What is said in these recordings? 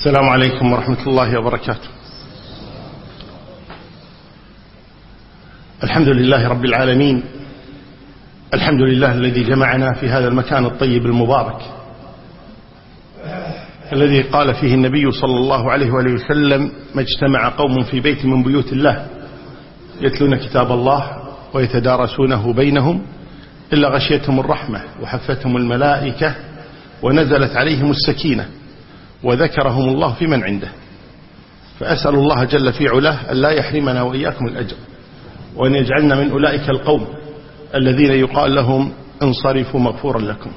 السلام عليكم ورحمة الله وبركاته. الحمد لله رب العالمين، الحمد لله الذي جمعنا في هذا المكان الطيب المبارك الذي قال فيه النبي صلى الله عليه وآله وسلم: ما اجتمع قوم في بيت من بيوت الله يتلون كتاب الله ويتدارسونه بينهم إلا غشيتهم الرحمة وحفتهم الملائكة ونزلت عليهم السكينة وذكرهم الله في من عنده. فأسأل الله جل في علاه أن لا يحرمنا وإياكم الأجر، وأن يجعلنا من أولئك القوم الذين يقال لهم انصرفوا مغفورا لكم.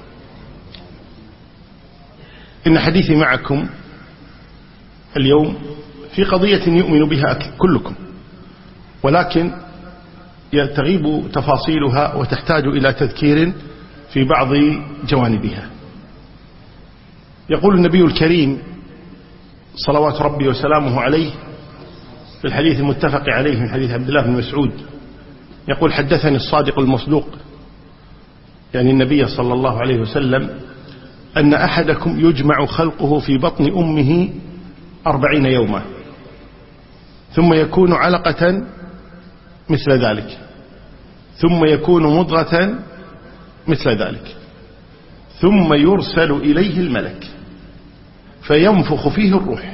إن حديثي معكم اليوم في قضية يؤمن بها كلكم، ولكن تغيب تفاصيلها وتحتاج إلى تذكير في بعض جوانبها. يقول النبي الكريم صلوات ربي وسلامه عليه في الحديث المتفق عليه من حديث عبد الله بن مسعود، يقول: حدثني الصادق المصدوق، يعني النبي صلى الله عليه وسلم، أن أحدكم يجمع خلقه في بطن أمه 40 يوما ثم يكون علقة مثل ذلك ثم يكون مضغة مثل ذلك ثم يرسل إليه الملك فينفخ فيه الروح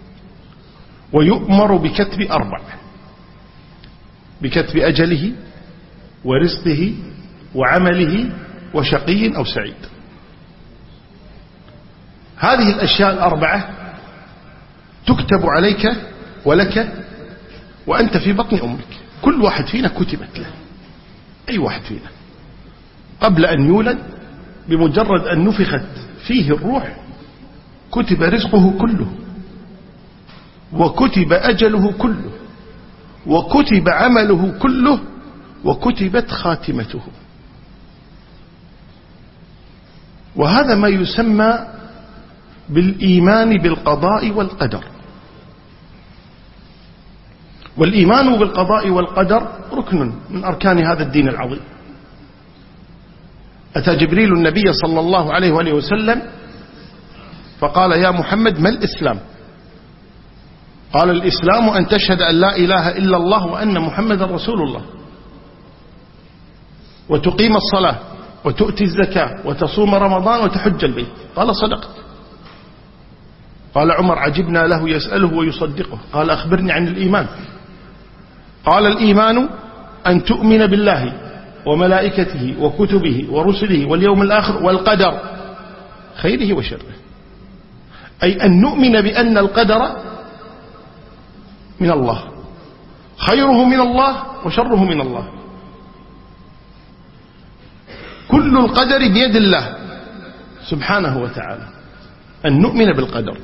ويؤمر بكتب 4: بكتب أجله ورزقه وعمله وشقي أو سعيد. هذه الأشياء 4 تكتب عليك ولك وأنت في بطن أمك. كل واحد فينا كتبت له، أي واحد فينا قبل أن يولد بمجرد أن نفخت فيه الروح كتب رزقه كله، وكتب أجله كله، وكتب عمله كله، وكتبت خاتمته. وهذا ما يسمى بالإيمان بالقضاء والقدر. والإيمان بالقضاء والقدر ركن من أركان هذا الدين العظيم. أتى جبريل النبي صلى الله عليه وآله وسلم فقال: يا محمد، ما الإسلام؟ قال: الإسلام أن تشهد أن لا إله إلا الله وأن محمد رسول الله، وتقيم الصلاة وتؤتي الزكاة وتصوم رمضان وتحج البيت. قال: صدقت. قال عمر: عجبنا له يسأله ويصدقه. قال: أخبرني عن الإيمان. قال: الإيمان أن تؤمن بالله وملائكته وكتبه ورسله واليوم الآخر والقدر خيره وشره. أي أن نؤمن بأن القدر من الله، خيره من الله وشره من الله. كل القدر بيد الله سبحانه وتعالى، أن نؤمن بالقدر.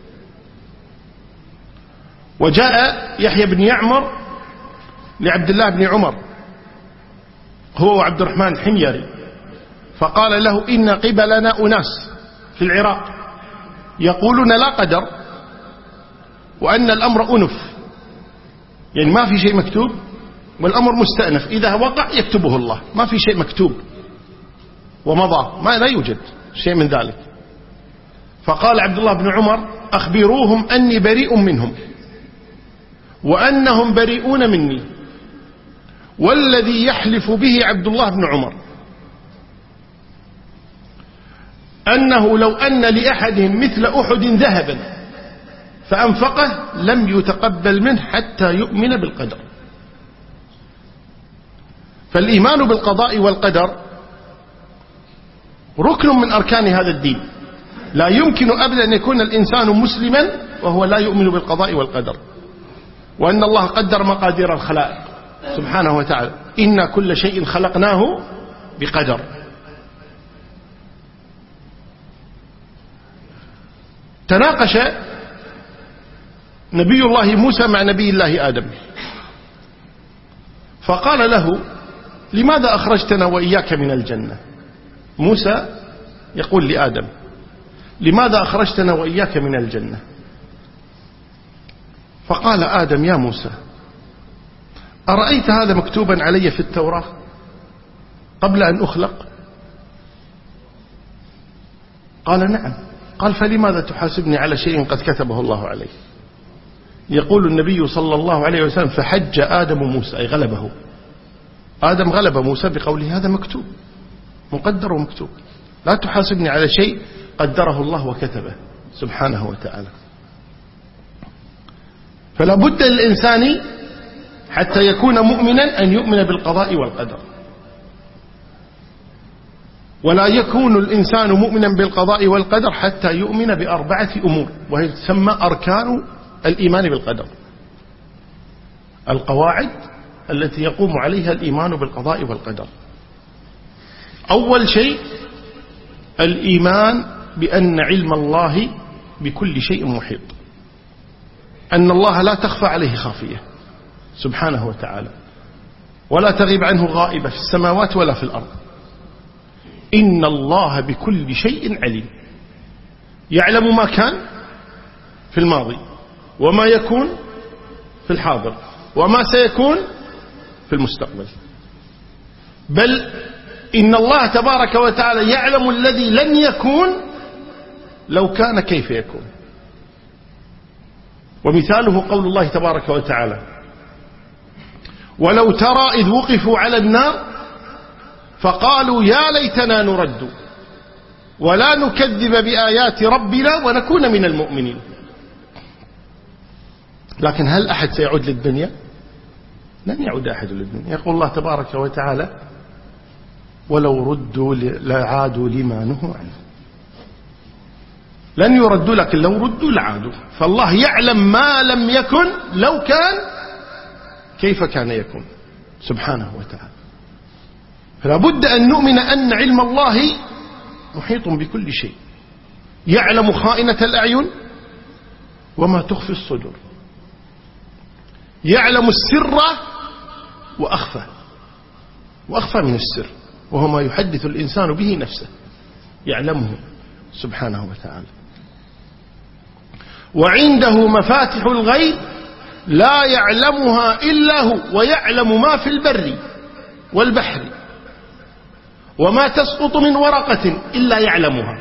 وجاء يحيى بن يعمر لعبد الله بن عمر هو وعبد الرحمن الحميري، فقال له: إن قبلنا أناس في العراق يقولون لا قدر، وأن الأمر أنف، يعني ما في شيء مكتوب والأمر مستأنف، إذا وقع يكتبه الله، ما في شيء مكتوب ومضى، ما لا يوجد شيء من ذلك. فقال عبد الله بن عمر: أخبروهم أني بريء منهم وأنهم بريئون مني. والذي يحلف به عبد الله بن عمر أنه لو أن لأحدهم مثل أحد ذهبا فأنفقه لم يتقبل منه حتى يؤمن بالقدر. فالإيمان بالقضاء والقدر ركن من أركان هذا الدين. لا يمكن أبدا أن يكون الإنسان مسلما وهو لا يؤمن بالقضاء والقدر، وأن الله قدر مقادير الخلائق سبحانه وتعالى. إن كل شيء خلقناه بقدر. تناقش نبي الله موسى مع نبي الله آدم، فقال له: لماذا أخرجتنا وإياك من الجنة؟ موسى يقول لآدم: لماذا أخرجتنا وإياك من الجنة؟ فقال آدم: يا موسى، أرأيت هذا مكتوبا علي في التوراة قبل أن أخلق؟ قال: نعم. قال فلماذا تحاسبني على شيء قد كتبه الله عليه؟ يقول النبي صلى الله عليه وسلم فحج آدم موسى، أي غلبه آدم، غلب موسى بقوله هذا مكتوب مقدر ومكتوب، لا تحاسبني على شيء قدره الله وكتبه سبحانه وتعالى. فلا بد للإنسان حتى يكون مؤمنا أن يؤمن بالقضاء والقدر، ولا يكون الإنسان مؤمنا بالقضاء والقدر حتى يؤمن بأربعة أمور، وهي تسمى أركان الإيمان بالقدر، القواعد التي يقوم عليها الإيمان بالقضاء والقدر. أول شيء الإيمان بأن علم الله بكل شيء محيط، أن الله لا تخفى عليه خافية سبحانه وتعالى، ولا تغيب عنه غائبة في السماوات ولا في الأرض. إن الله بكل شيء عليم، يعلم ما كان في الماضي وما يكون في الحاضر وما سيكون في المستقبل، بل إن الله تبارك وتعالى يعلم الذي لن يكون لو كان كيف يكون. ومثاله قول الله تبارك وتعالى ولو ترى إذ وقفوا على النار فقالوا يا ليتنا نرد ولا نكذب بآيات ربنا ونكون من المؤمنين. لكن هل أحد سيعود للدنيا؟ لن يعود أحد للدنيا. يقول الله تبارك وتعالى ولو ردوا لعادوا لما نهوا عنه. لن يردوا، لكن لو ردوا لعادوا. فالله يعلم ما لم يكن لو كان كيف كان يكون سبحانه وتعالى. فلا بد أن نؤمن أن علم الله محيط بكل شيء، يعلم خائنة الأعين وما تخفي الصدور، يعلم السر وأخفى من السر، وهو ما يحدث الإنسان به نفسه يعلمه سبحانه وتعالى. وعنده مفاتح الغيب لا يعلمها إلا هو، ويعلم ما في البر والبحر وما تسقط من ورقة إلا يعلمها،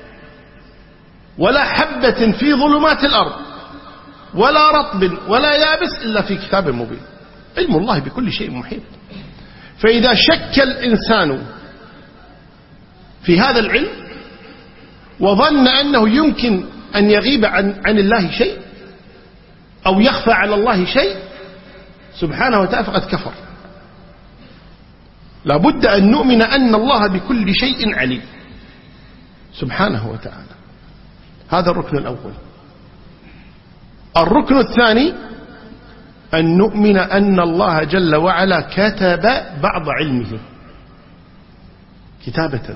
ولا حبة في ظلمات الأرض ولا رطب ولا يابس إلا في كتاب مبين. علم الله بكل شيء محيط. فإذا شك الإنسان في هذا العلم وظن أنه يمكن أن يغيب عن الله شيء أو يخفى على الله شيء سبحانه وتعالى فقد كفر. لا بد أن نؤمن أن الله بكل شيء عليم سبحانه وتعالى. هذا الركن الأول. الركن الثاني أن نؤمن أن الله جل وعلا كتب بعض علمه كتابة.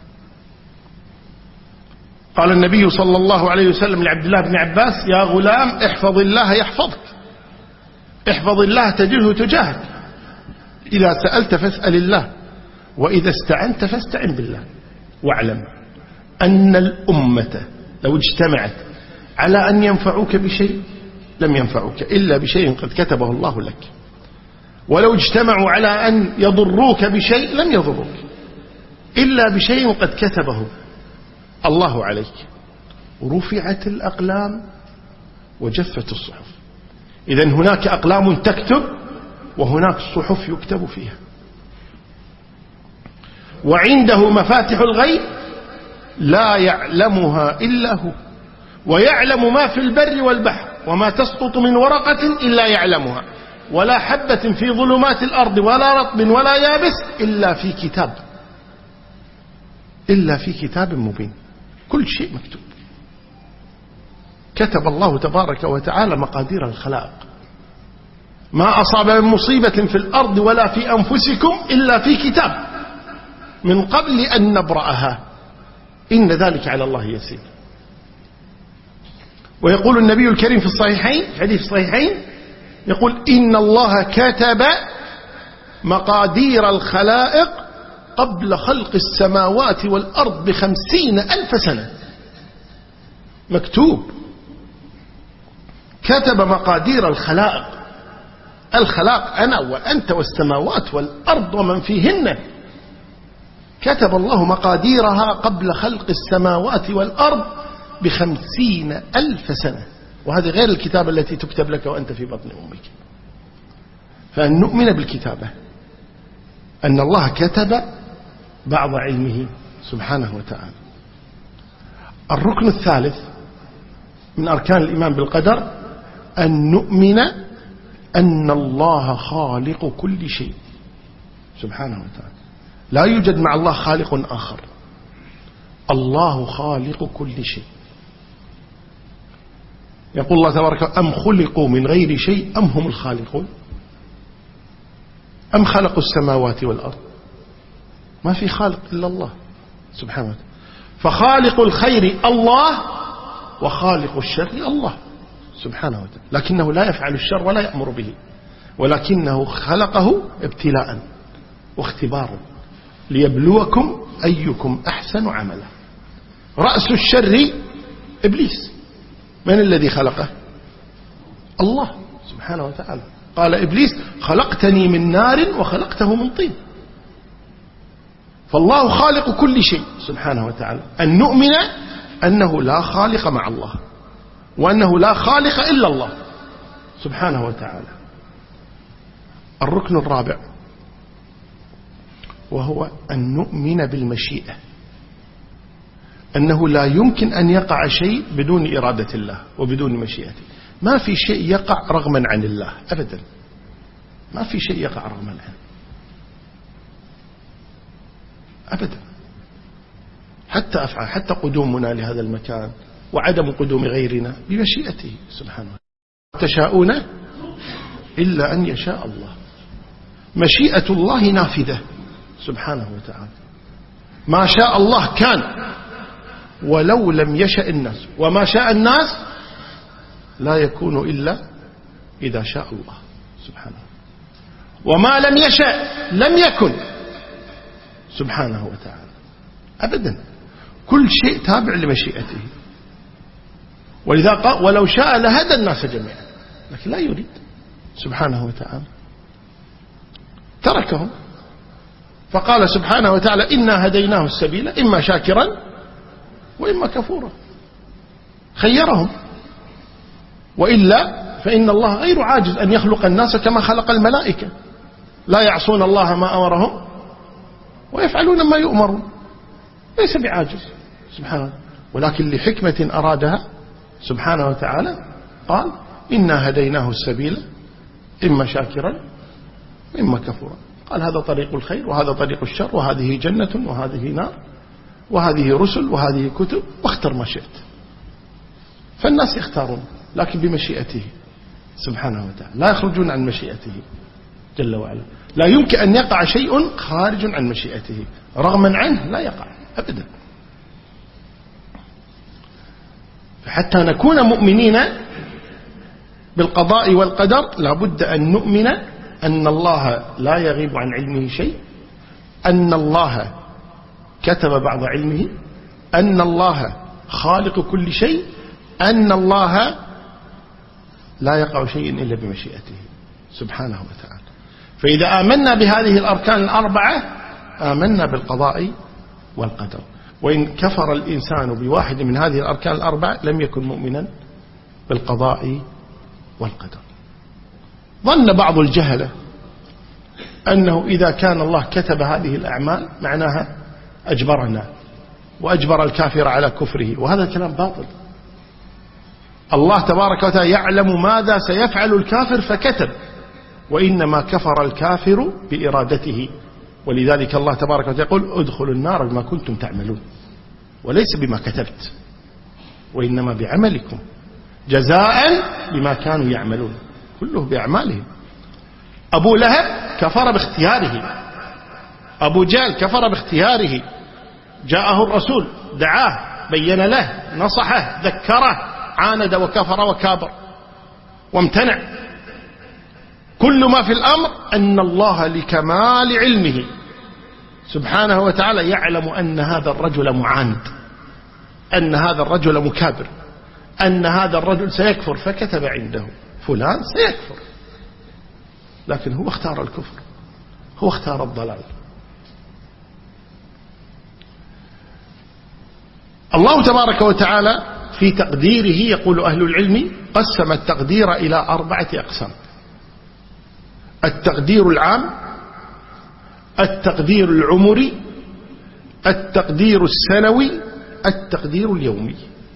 قال النبي صلى الله عليه وسلم لعبد الله بن عباس يا غلام احفظ الله يحفظك، احفظ الله تجده تجاهك، إذا سألت فاسأل الله وإذا استعنت فاستعن بالله. واعلم أن الأمة لو اجتمعت على أن ينفعوك بشيء لم ينفعوك إلا بشيء قد كتبه الله لك، ولو اجتمعوا على أن يضروك بشيء لم يضروك إلا بشيء قد كتبه الله عليك. رفعت الأقلام وجفت الصحف. إذن هناك أقلام تكتب وهناك صحف يكتب فيها. وعنده مفاتح الغيب لا يعلمها إلا هو، ويعلم ما في البر والبحر وما تسقط من ورقة إلا يعلمها، ولا حبة في ظلمات الأرض ولا رطب ولا يابس إلا في كتاب مبين. كل شيء مكتوب. كتب الله تبارك وتعالى مقادير الخلائق. ما أصاب من مصيبة في الأرض ولا في أنفسكم إلا في كتاب من قبل أن نبرأها إن ذلك على الله يسير. ويقول النبي الكريم في الصحيحين، حديث الصحيحين، يقول إن الله كتب مقادير الخلائق قبل خلق السماوات والأرض ب50,000 سنة. مكتوب. كتب مقادير الخلائق. الخلائق أنا وأنت والسماوات والأرض ومن فيهن. كتب الله مقاديرها قبل خلق السماوات والأرض ب50,000 سنة، وهذه غير الكتابة التي تكتب لك وأنت في بطن أمك. فأن نؤمن بالكتابة، أن الله كتب بعض علمه سبحانه وتعالى. الركن الثالث من أركان الإيمان بالقدر أن نؤمن أن الله خالق كل شيء سبحانه وتعالى، لا يوجد مع الله خالق آخر، الله خالق كل شيء. يقول الله تبارك: أم خلقوا من غير شيء أم هم الخالقون، أم خلقوا السماوات والأرض. ما في خالق إلا الله سبحانه وتعالى. فخالق الخير الله، وخالق الشر الله سبحانه وتعالى، لكنه لا يفعل الشر ولا يأمر به، ولكنه خلقه ابتلاء واختبارا ليبلوكم أيكم أحسن عملا. رأس الشر إبليس، من الذي خلقه؟ الله سبحانه وتعالى. قال إبليس: خلقتني من نار وخلقته من طين. فالله خالق كل شيء سبحانه وتعالى. أن نؤمن أنه لا خالق مع الله، وأنه لا خالق إلا الله سبحانه وتعالى. الركن الرابع وهو أن نؤمن بالمشيئة، أنه لا يمكن أن يقع شيء بدون إرادة الله وبدون مشيئته. ما في شيء يقع رغما عن الله أبدا، ما في شيء يقع رغما عنه أبدا. حتى أفعال، حتى قدومنا لهذا المكان وعدم قدوم غيرنا بمشيئته سبحانه وتعالى. تشاءون إلا أن يشاء الله. مشيئة الله نافذة سبحانه وتعالى. ما شاء الله كان ولو لم يشأ الناس، وما شاء الناس لا يكون إلا إذا شاء الله سبحانه، وما لم يشأ لم يكن سبحانه وتعالى أبدا. كل شيء تابع لمشيئته. ولذا قال: ولو شاء لهدى الناس جميعا، لكن لا يريد سبحانه وتعالى، تركهم. فقال سبحانه وتعالى: إنا هديناه السبيل إما شاكرا وإما كفورا. خيرهم، وإلا فإن الله غير عاجز أن يخلق الناس كما خلق الملائكة، لا يعصون الله ما أمرهم ويفعلون ما يؤمرون، ليس بعاجز سبحانه، ولكن لحكمة أرادها سبحانه وتعالى قال: إنا هديناه السبيل إما شاكرا وإما كفورا. قال: هذا طريق الخير وهذا طريق الشر، وهذه جنة وهذه نار، وهذه رسل وهذه كتب، واختر ما شئت. فالناس يختارون لكن بمشيئته سبحانه وتعالى، لا يخرجون عن مشيئته جل وعلا. لا يمكن أن يقع شيء خارج عن مشيئته، رغما عنه لا يقع أبدا. فحتى نكون مؤمنين بالقضاء والقدر لابد أن نؤمن أن الله لا يغيب عن علمه شيء، أن الله كتب بعض علمه، أن الله خالق كل شيء، أن الله لا يقع شيء إلا بمشيئته سبحانه وتعالى. فإذا آمنا بهذه الأركان الأربعة آمنا بالقضاء والقدر. وإن كفر الإنسان بواحد من هذه الأركان الأربعة لم يكن مؤمنا بالقضاء والقدر. ظن بعض الجهلة أنه إذا كان الله كتب هذه الأعمال معناها أجبرنا وأجبر الكافر على كفره، وهذا الكلام باطل. الله تبارك وتعالى يعلم ماذا سيفعل الكافر فكتب، وإنما كفر الكافر بإرادته. ولذلك الله تبارك وتعالى يقول: ادخلوا النار بما كنتم تعملون، وليس بما كتبت، وإنما بعملكم جزاء بما كانوا يعملون، كله بأعمالهم. أبو لهب كفر باختياره، أبو جهل كفر باختياره، جاءه الرسول دعاه بين له نصحه ذكره، عاند وكفر وكابر وامتنع. كل ما في الأمر أن الله لكمال علمه سبحانه وتعالى يعلم أن هذا الرجل معاند، أن هذا الرجل مكابر، أن هذا الرجل سيكفر، فكتب عنده فلان سيكفر، لكن هو اختار الكفر، هو اختار الضلال. الله تبارك وتعالى في تقديره يقول أهل العلم قسم التقدير إلى 4 أقسام: التقدير العام، التقدير العمري، التقدير السنوي، التقدير اليومي.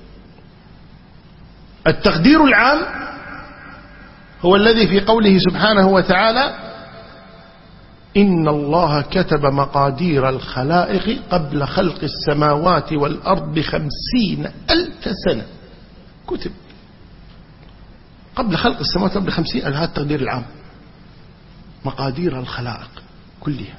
التقدير العام هو الذي في قوله سبحانه وتعالى: إن الله كتب مقادير الخلائق قبل خلق السماوات والأرض 50,000 سنة. كتب قبل خلق السماوات والأرض 50,000. هذا التقدير العام، مقادير الخلائق كلها.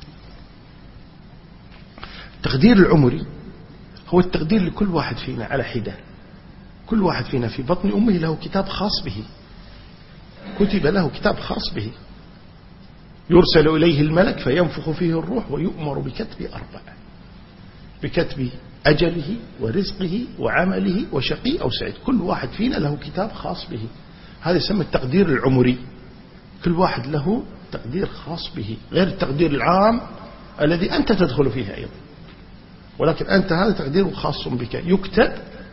التقدير العمري هو التقدير لكل واحد فينا على حدة. كل واحد فينا في بطن أمه له كتاب خاص به، كتب له كتاب خاص به، يرسل إليه الملك فينفخ فيه الروح ويؤمر بكتب 4: بكتب أجله ورزقه وعمله وشقي أو سعيد. كل واحد فينا له كتاب خاص به. هذا يسمى التقدير العمري. كل واحد له تقدير خاص به غير التقدير العام الذي أنت تدخل فيه أيضا، ولكن أنت هذا تقدير خاص بك، يكتب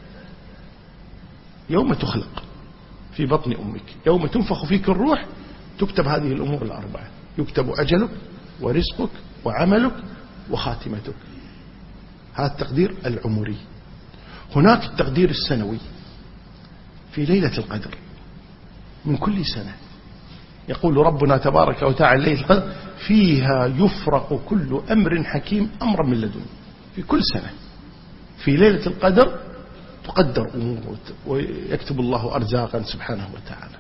يوم تخلق في بطن أمك، يوم تنفخ فيك الروح تكتب هذه الأمور 4: يكتب أجلك ورزقك وعملك وخاتمتك. هذا التقدير العمري. هناك التقدير السنوي في ليلة القدر من كل سنة. يقول ربنا تبارك وتعالى: ليلة القدر فيها يفرق كل أمر حكيم أمرا من لدن. في كل سنة في ليلة القدر تقدر أمور ويكتب الله أرزاقا سبحانه وتعالى.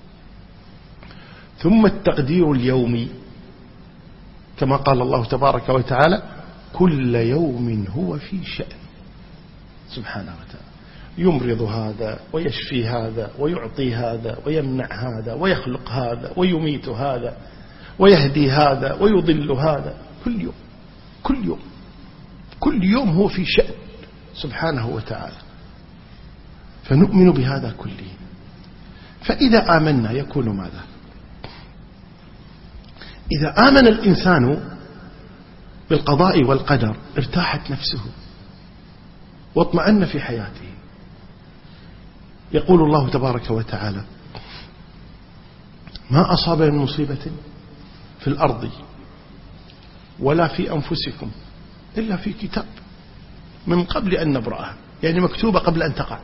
ثم التقدير اليومي كما قال الله تبارك وتعالى: كل يوم هو في شأن سبحانه وتعالى. يمرض هذا ويشفي هذا ويعطي هذا ويمنع هذا ويخلق هذا ويميت هذا ويهدي هذا ويضل هذا. كل يوم كل يوم كل يوم هو في شأن سبحانه وتعالى. فنؤمن بهذا كله. فإذا آمنا يكون ماذا؟ إذا آمن الإنسان بالقضاء والقدر ارتاحت نفسه واطمأن في حياته. يقول الله تبارك وتعالى: ما أصاب من مصيبة في الأرض ولا في أنفسكم إلا في كتاب من قبل أن نبرأها. يعني مكتوبة قبل أن تقع،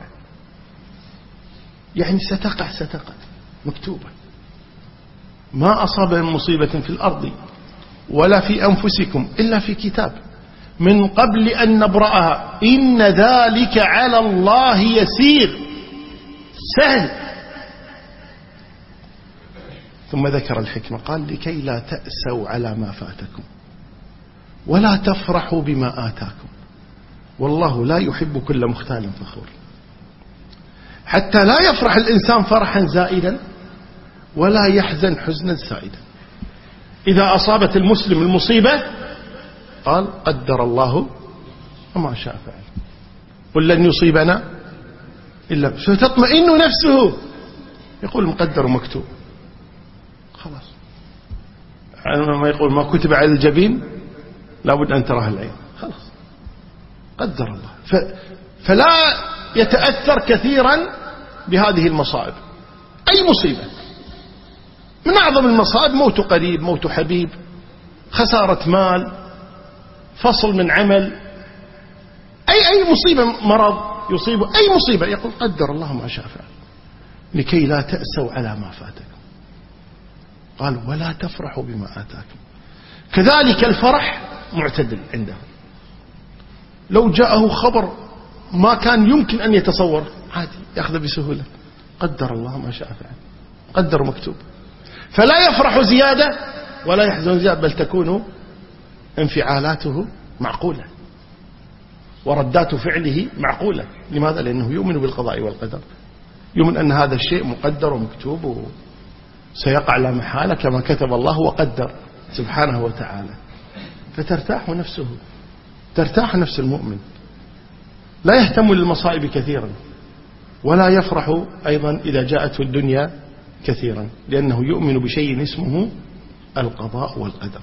يعني ستقع مكتوبة. ما أصاب من مصيبة في الأرض ولا في أنفسكم إلا في كتاب من قبل أن نبرأها إن ذلك على الله يسير، سهل. ثم ذكر الحكمة قال: لكي لا تأسوا على ما فاتكم ولا تفرحوا بما آتاكم والله لا يحب كل مختال فخور. حتى لا يفرح الإنسان فرحا زائدا ولا يحزن حزنا سائدا. إذا أصابت المسلم المصيبة قال: قدر الله وما شاء فعل، قل لن يصيبنا إلا فتطمئن نفسه. يقول مقدر ومكتوب، خلاص. ما يقول ما كتب على الجبين لابد أن تراه العين، خلاص قدر الله. فلا يتأثر كثيرا بهذه المصائب. أي مصيبة من أعظم المصائب: موت قريب، موت حبيب، خسارة مال، فصل من عمل، أي مصيبة، مرض يصيبه، أي مصيبة يقول قدر الله ما شاء فعل. لكي لا تأسوا على ما فاتكم قال ولا تفرحوا بما آتاكم. كذلك الفرح معتدل عنده. لو جاءه خبر ما كان يمكن أن يتصور عادي يأخذ بسهولة، قدر الله ما شاء فعل، قدر مكتوب. فلا يفرح زيادة ولا يحزن زيادة، بل تكون انفعالاته معقولة وردات فعله معقولة. لماذا؟ لأنه يؤمن بالقضاء والقدر، يؤمن أن هذا الشيء مقدر ومكتوب وسيقع لا محالة كما كتب الله وقدر سبحانه وتعالى. فترتاح نفسه، ترتاح نفس المؤمن، لا يهتم للمصائب كثيرا ولا يفرح أيضا إذا جاءته الدنيا كثيرا، لأنه يؤمن بشيء اسمه القضاء والقدر.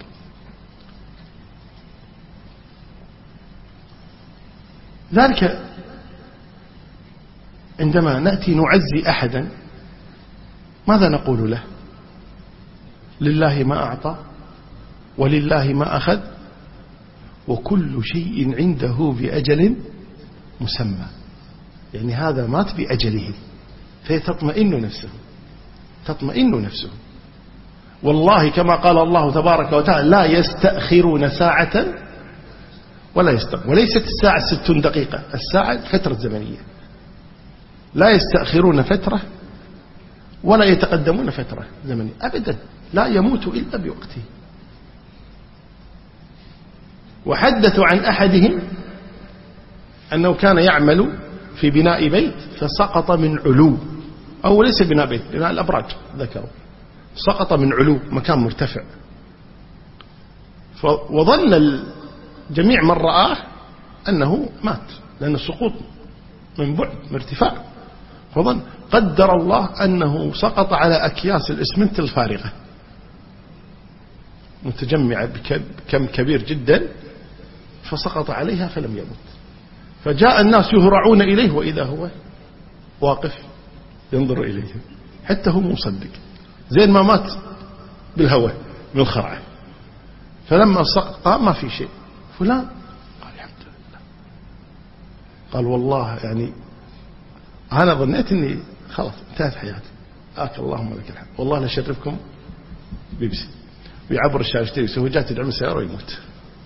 ذلك عندما نأتي نعزي أحدا ماذا نقول له؟ لله ما أعطى ولله ما أخذ وكل شيء عنده بأجل مسمى. يعني هذا مات بأجله فتطمئن نفسه، تطمئن نفسه. والله كما قال الله تبارك وتعالى لا يستأخرون ساعة ولا يستقبل. وليست الساعة 60 دقيقة، الساعة فترة زمنية، لا يستأخرون فترة ولا يتقدمون فترة زمنية أبدا، لا يموت إلا بوقته. وحدثوا عن أحدهم أنه كان يعمل في بناء بيت فسقط من علو، أو ليس بناء بيت، بناء الأبراج ذكروا، سقط من علو مكان مرتفع، وظن الجميع من رآه أنه مات لأن السقوط من بعد من ارتفاع، فظن قدر الله أنه سقط على أكياس الإسمنت الفارغة متجمعة بكم كبير جدا، فسقط عليها فلم يمت. فجاء الناس يهرعون إليه وإذا هو واقف ينظر إليهم حتى هو مصدق، زين ما مات بالهواء من الخرعة. فلما سقط قام ما في شيء، فلان قال الحمد لله، قال والله يعني أنا ظنيت أني خلاص انتهت حياتي، اللهم لك الحمد، والله لا شرفكم بيبسي ويعبر الشاشتين يسوي جات يدعم السيارة ويموت.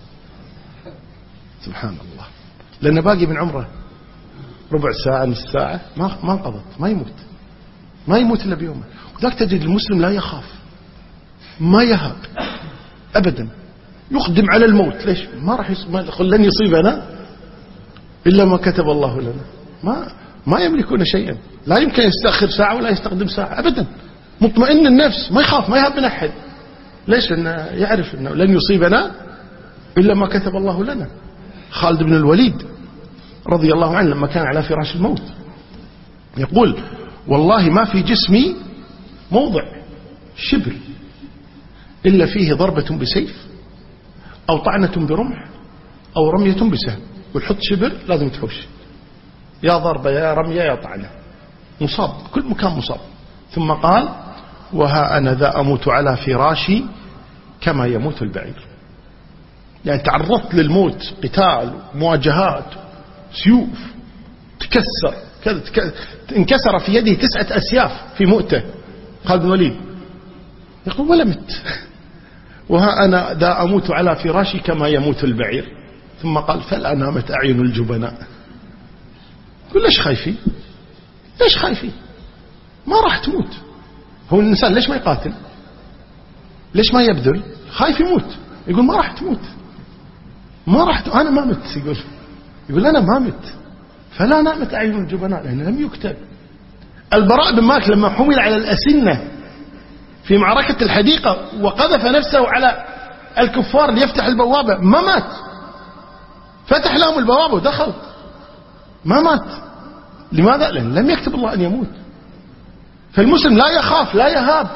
سبحان الله، لأنه باقي من عمره ربع ساعة نص ساعة ما انقضت، ما يموت إلا بيومه. وذاك تجد المسلم لا يخاف، ما يهاب أبدا، يقدم على الموت. ليش؟ ما راح لن يصيبنا إلا ما كتب الله لنا. ما يملكون شيئا، لا يمكن يستأخر ساعة ولا يستقدم ساعة أبدا، مطمئن النفس، ما يخاف، ما يهاب من أحد. ليش؟ لأنه يعرف أنه لن يصيبنا إلا ما كتب الله لنا. خالد بن الوليد رضي الله عنه لما كان على فراش الموت يقول والله ما في جسمي موضع شبر إلا فيه ضربة بسيف أو طعنة برمح أو رمية بسهم، والحط شبر لازم تحوش، يا ضربة يا رمية يا طعنة، مصاب، كل مكان مصاب. ثم قال وها أنا ذا أموت على فراشي كما يموت البعير. يعني تعرضت للموت، قتال، مواجهات، سيوف، تكسر كذا، انكسر في يده 9 أسياف في مؤته خالد بن الوليد، يقول ولا مت. وها أنا ذا أموت على فراشي كما يموت البعير. ثم قال فلا نامت أعين الجبناء. يقول ليش خايفين؟ ليش خايفين؟ ما راح تموت. هو الإنسان ليش ما يقاتل؟ ليش ما يبذل؟ خايف يموت. يقول ما راح تموت، ما راح أنا ما مت. يقول أنا ما مت. فلا نامت أعين الجبناء لأنه لم يكتب. البراء بن مالك لما حمل على الأسنة في معركة الحديقة وقذف نفسه على الكفار ليفتح البوابة ما مات، فتح لهم البوابة ودخل ما مات. لماذا؟ لأن لم يكتب الله أن يموت. فالمسلم لا يخاف لا يهاب.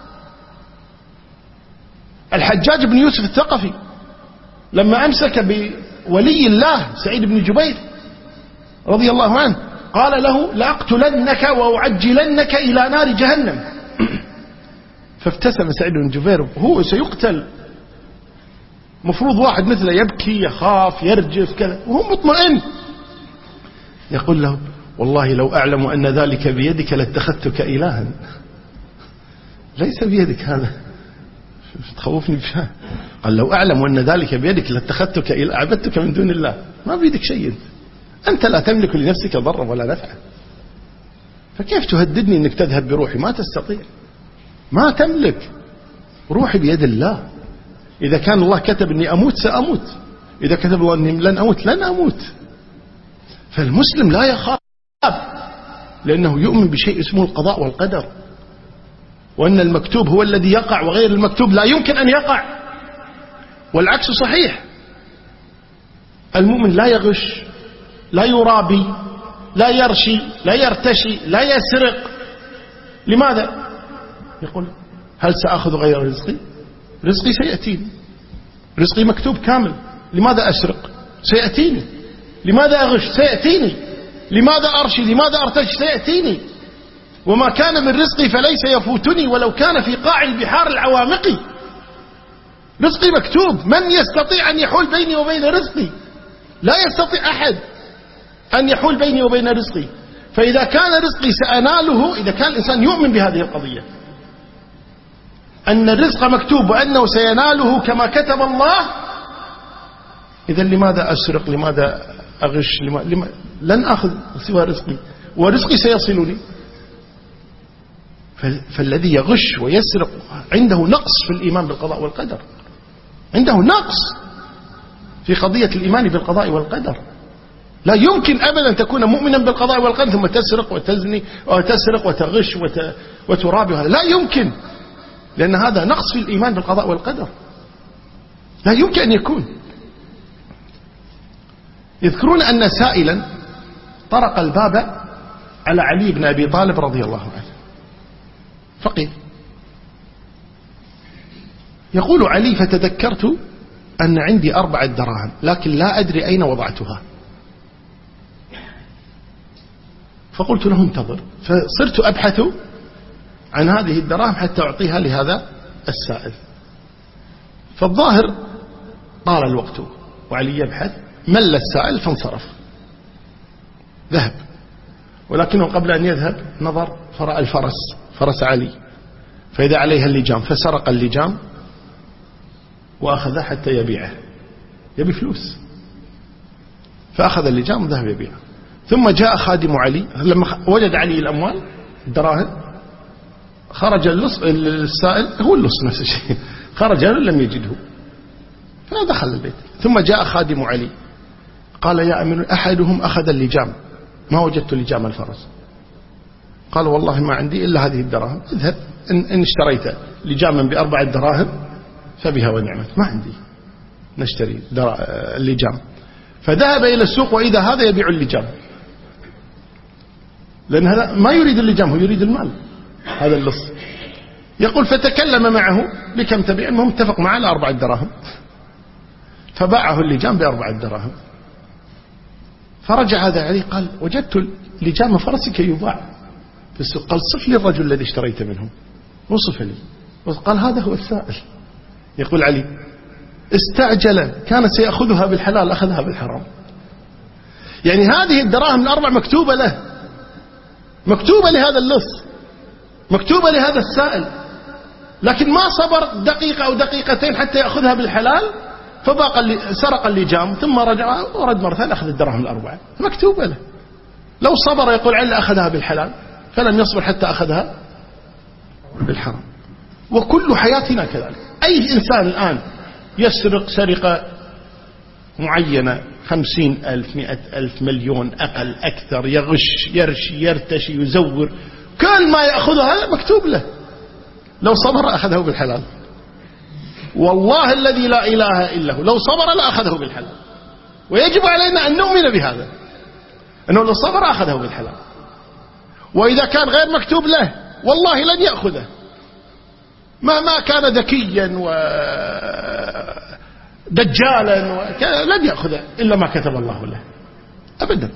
الحجاج بن يوسف الثقفي لما أمسك بولي الله سعيد بن جبير رضي الله عنه قال له لأقتلنك وأعجلنك إلى نار جهنم. فابتسم سعيد بن جبير، هو سيقتل، مفروض واحد مثله يبكي يخاف يرجف كذا وهو مطمئن. يقول له والله لو أعلم أن ذلك بيدك لاتخذتك إلها. ليس بيدك هذا، تخوفني بشيء. قال لو أعلم أن ذلك بيدك لاتخذتك إلها، عبدتك من دون الله. ما بيدك شيء، أنت لا تملك لنفسك ضرا ولا نفعا، فكيف تهددني أنك تذهب بروحي؟ ما تستطيع، ما تملك. روحي بيد الله. إذا كان الله كتب أني أموت سأموت، إذا كتب الله أني لن أموت لن أموت. فالمسلم لا يخاف لأنه يؤمن بشيء اسمه القضاء والقدر، وأن المكتوب هو الذي يقع وغير المكتوب لا يمكن أن يقع، والعكس صحيح. المؤمن لا يغش، لا يرابي، لا يرشي، لا يرتشي، لا يسرق. لماذا؟ يقول هل سأخذ غير رزقي؟ رزقي سيأتيني، رزقي مكتوب كامل. لماذا أسرق؟ سيأتيني. لماذا أغش؟ سيأتيني. لماذا أرشي؟ لماذا أرتج؟ سيأتيني. وما كان من رزقي فليس يفوتني ولو كان في قاع البحار العوامق. رزقي مكتوب، من يستطيع أن يحول بيني وبين رزقي؟ لا يستطيع أحد أن يحول بيني وبين رزقي. فإذا كان رزقي سأناله، إذا كان الإنسان يؤمن بهذه القضية أن الرزق مكتوب وأنه سيناله كما كتب الله، إذا لماذا أسرق؟ لماذا أغش؟ لن أخذ سوى رزقي، ورزقي سيصلني. فالذي يغش ويسرق عنده نقص في الإيمان بالقضاء والقدر، عنده نقص في قضية الإيمان بالقضاء والقدر. لا يمكن أبدا أن تكون مؤمنا بالقضاء والقدر ثم تسرق وتزني وتسرق وتغش وترابي. هذا لا يمكن، لأن هذا نقص في الإيمان بالقضاء والقدر، لا يمكن أن يكون. يذكرون أن سائلا طرق الباب على علي بن أبي طالب رضي الله عنه، فقير. يقول علي: فتذكرت أن عندي 4 دراهم لكن لا أدري أين وضعتها، فقلت له: انتظر. فصرت أبحث عن هذه الدراهم حتى أعطيها لهذا السائل. فالظاهر طال الوقت وعلي يبحث، مل السائل فانصرف ذهب. ولكنه قبل أن يذهب نظر فرأى الفرس، فرس علي، فإذا عليها اللجام، فسرق اللجام وأخذه حتى يبيعه، يبي فلوس، فأخذ اللجام وذهب يبيعه. ثم جاء خادم علي لما وجد علي الأموال الدراهم، خرج السائل، هو اللص نفس الشيء، خرج لم يجده فدخل البيت. ثم جاء خادم علي قال: يا أمير، أحدهم أخذ اللجام، ما وجدت لجام الفرس. قال: والله ما عندي إلا هذه الدراهم، اذهب إن اشتريت لجاما ب4 دراهم فبها ونعمت، ما عندي نشتري اللجام. فذهب إلى السوق وإذا هذا يبيع اللجام، لأن هذا ما يريد اللجام، هو يريد المال، هذا اللص. يقول: فتكلم معه: بكم تبيع؟ المهم اتفق معه على 4 دراهم، فباعه اللجام ب4 دراهم. فرجع هذا عليه قال: وجدت لجام فرسك يباع في السوق. قال: صف لي الرجل الذي اشتريت منه. وصف لي، قال: هذا هو السائل. يقول علي: استعجل، كان سيأخذها بالحلال أخذها بالحرام. يعني هذه الدراهم ال4 مكتوبة له، مكتوبة لهذا اللص، مكتوبة لهذا السائل، لكن ما صبر دقيقة أو دقيقتين حتى يأخذها بالحلال، سرق اللجام ثم رجع ورد مرة ثانية أخذ الدراهم ال4 مكتوبة له. لو صبر يقول علي أخذها بالحلال، فلم يصبر حتى أخذها بالحرام. وكل حياتنا كذلك. أي إنسان الآن يسرق سرقة معينة، 50,000 100,000 مليون أقل أكثر، يغش يرشي يرتشي يزور، كل ما يأخذها مكتوب له، لو صبر أخذه بالحلال. والله الذي لا إله إلا هو لو صبر لأخذه بالحلال. ويجب علينا أن نؤمن بهذا، أنه لو صبر أخذه بالحلال. وإذا كان غير مكتوب له والله لن يأخذه، مهما كان ذكيا ودجالا لن يأخذه إلا ما كتب الله له أبدا.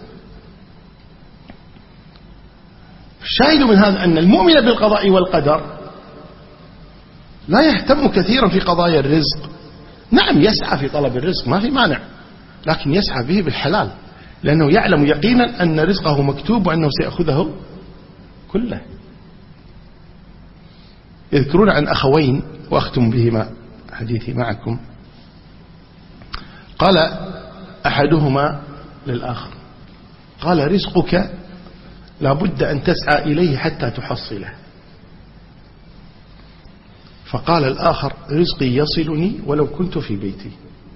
الشاهد من هذا أن المؤمن بالقضاء والقدر لا يهتم كثيرا في قضايا الرزق. نعم يسعى في طلب الرزق، ما في مانع، لكن يسعى به بالحلال، لأنه يعلم يقينا أن رزقه مكتوب وأنه سيأخذه كله. يذكرون عن أخوين، وأختم بهما حديثي معكم. قال أحدهما للآخر: قال: رزقك لابد أن تسعى إليه حتى تحصله. فقال الآخر: رزقي يصلني ولو كنت في بيتي.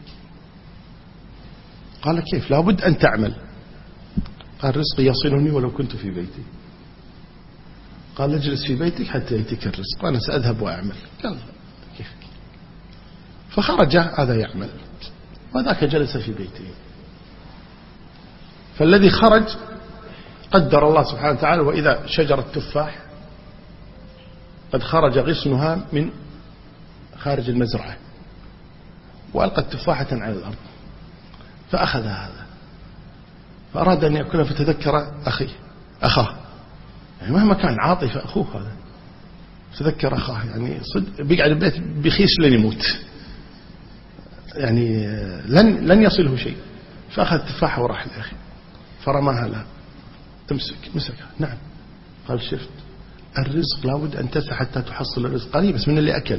قال: كيف؟ لابد أن تعمل. قال: رزقي يصلني ولو كنت في بيتي. قال: اجلس في بيتك حتى يأتيك الرزق وأنا سأذهب وأعمل. قال: كيف؟ فخرج هذا يعمل وذاك جلس في بيته. فالذي خرج قدر الله سبحانه وتعالى وإذا شجرة تفاح قد خرج غصنها من خارج المزرعة وألقت تفاحة على الأرض، فأخذ هذا فأراد أن يأكلها فتذكر أخاه، يعني مهما كان عاطفة أخوه هذا، تذكر أخاه، يعني صدق بيقعد البيت بخيس لن يموت، يعني لن يصله شيء. فأخذ تفاحة وراح لأخي فرماها له، مسكها. نعم. قال شفت الرزق لابد أن تسعى حتى تحصل الرزق. قال بس من اللي أكل.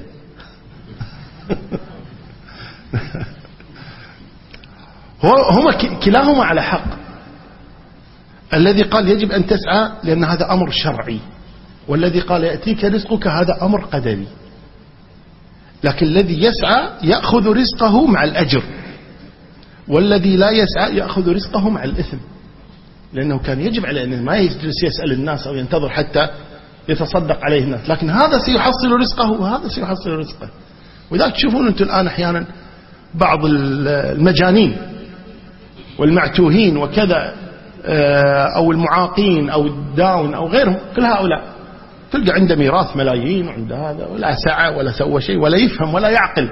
هما كلاهما على حق. الذي قال يجب أن تسعى لأن هذا أمر شرعي، والذي قال يأتيك رزقك هذا أمر قدري. لكن الذي يسعى يأخذ رزقه مع الأجر، والذي لا يسعى يأخذ رزقه مع الإثم، لأنه كان يجب عليه أن ما يجلس يسأل الناس أو ينتظر حتى يتصدق عليه الناس، لكن هذا سيحصل رزقه وهذا سيحصل رزقه. وذلك تشوفون أنتم الآن أحيانا بعض المجانين والمعتوهين وكذا، أو المعاقين أو الداون أو غيرهم، كل هؤلاء تلقى عنده ميراث ملايين وعنده هذا، ولا سعى ولا سوى شيء ولا يفهم ولا يعقل،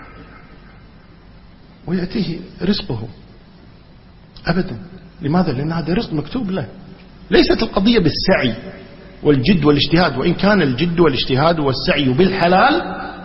ويأتيه رزقه أبدا. لماذا؟ لأن هذا رزق مكتوب له. ليست القضية بالسعي والجد والاجتهاد، وإن كان الجد والاجتهاد والسعي بالحلال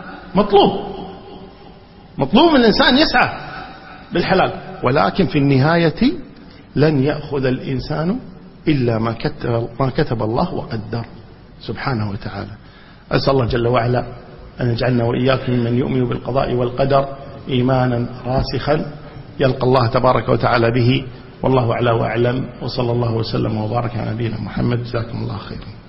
مطلوب من الإنسان يسعى بالحلال، ولكن في النهاية لن يأخذ الإنسان إلا ما كتب الله وقدر سبحانه وتعالى. أسأل الله جل وعلا أن يجعلنا وإياكم ممن يؤمن بالقضاء والقدر إيمانا راسخا يلقى الله تبارك وتعالى به. والله أعلى وأعلم، وصلى الله وسلم وبارك على نبينا محمد. جزاكم الله خيرا.